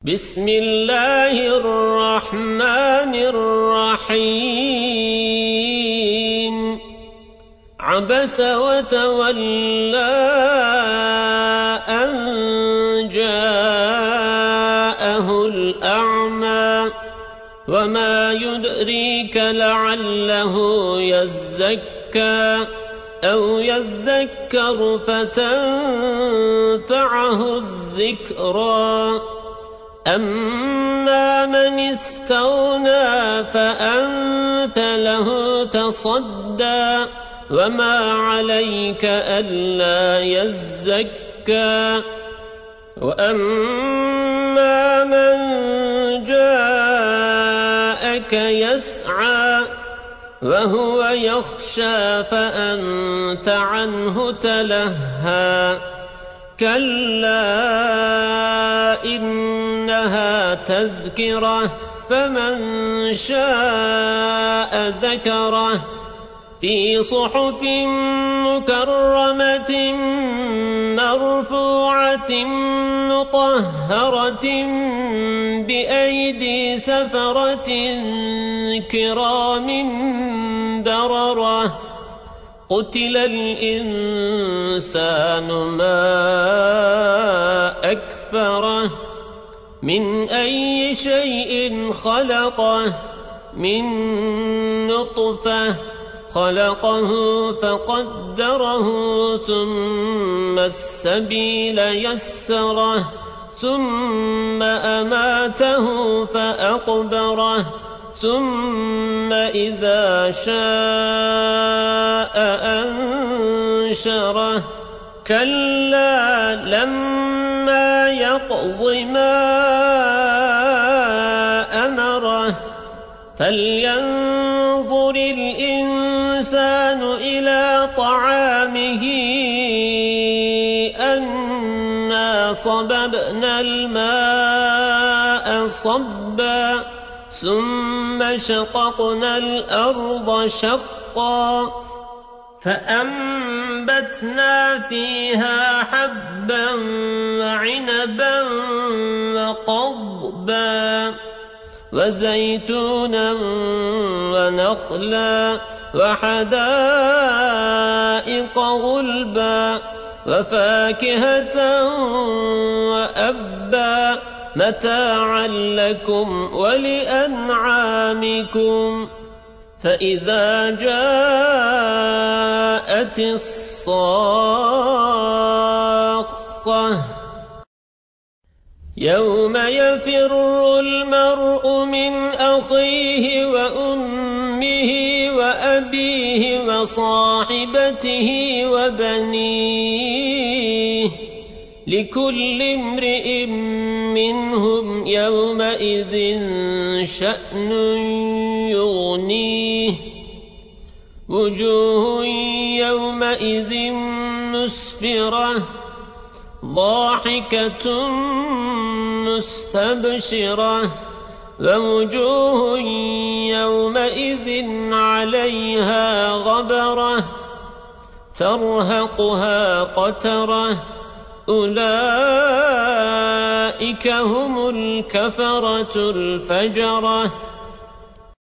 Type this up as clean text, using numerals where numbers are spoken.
بسم الله الرحمن الرحيم عبس وتولى أن جاءه الأعمى وما يدريك لعله يزكى أو يذكر فتنفعه الذكرى أما من استغنى فأنت له تصدى وما عليك ألا يزكى وأما من جاءك يسعى وهو يخشى فأنت عنه تلهى كلا إنها تذكرة فمن شاء ذكره في صحف مكرمة مرفوعة مطهرة بأيدي سفرة كرام بررة قتل الإنسان ما أكفره من أي شيء خلقه من نطفة خلقه فقدره ثم السبيل يسره ثم أماته فأقبره ثم إذا شاء أنشره كلا لما يقض ما أمره فلينظر الإنسان إلى طعامه أنا صببنا الماء صبا ثم شققنا الأرض شقا فأنبتنا فيها حبا وعنبا وقضبا وزيتونا ونخلا وحدائق غلبا وفاكهة وأبا متاعا لكم ولأنعامكم فإذا جاءت الصاخة يوم يفر المرء من أخيه وأمه وأبيه وصاحبته وبنيه لكل امرئ منهم يومئذ شأن يغنيه وجوه يومئذ مسفرة ضاحكة مستبشرة ووجوه يومئذ عليها غبرة ترهقها قترة أولئك هم الكفرة الفجرة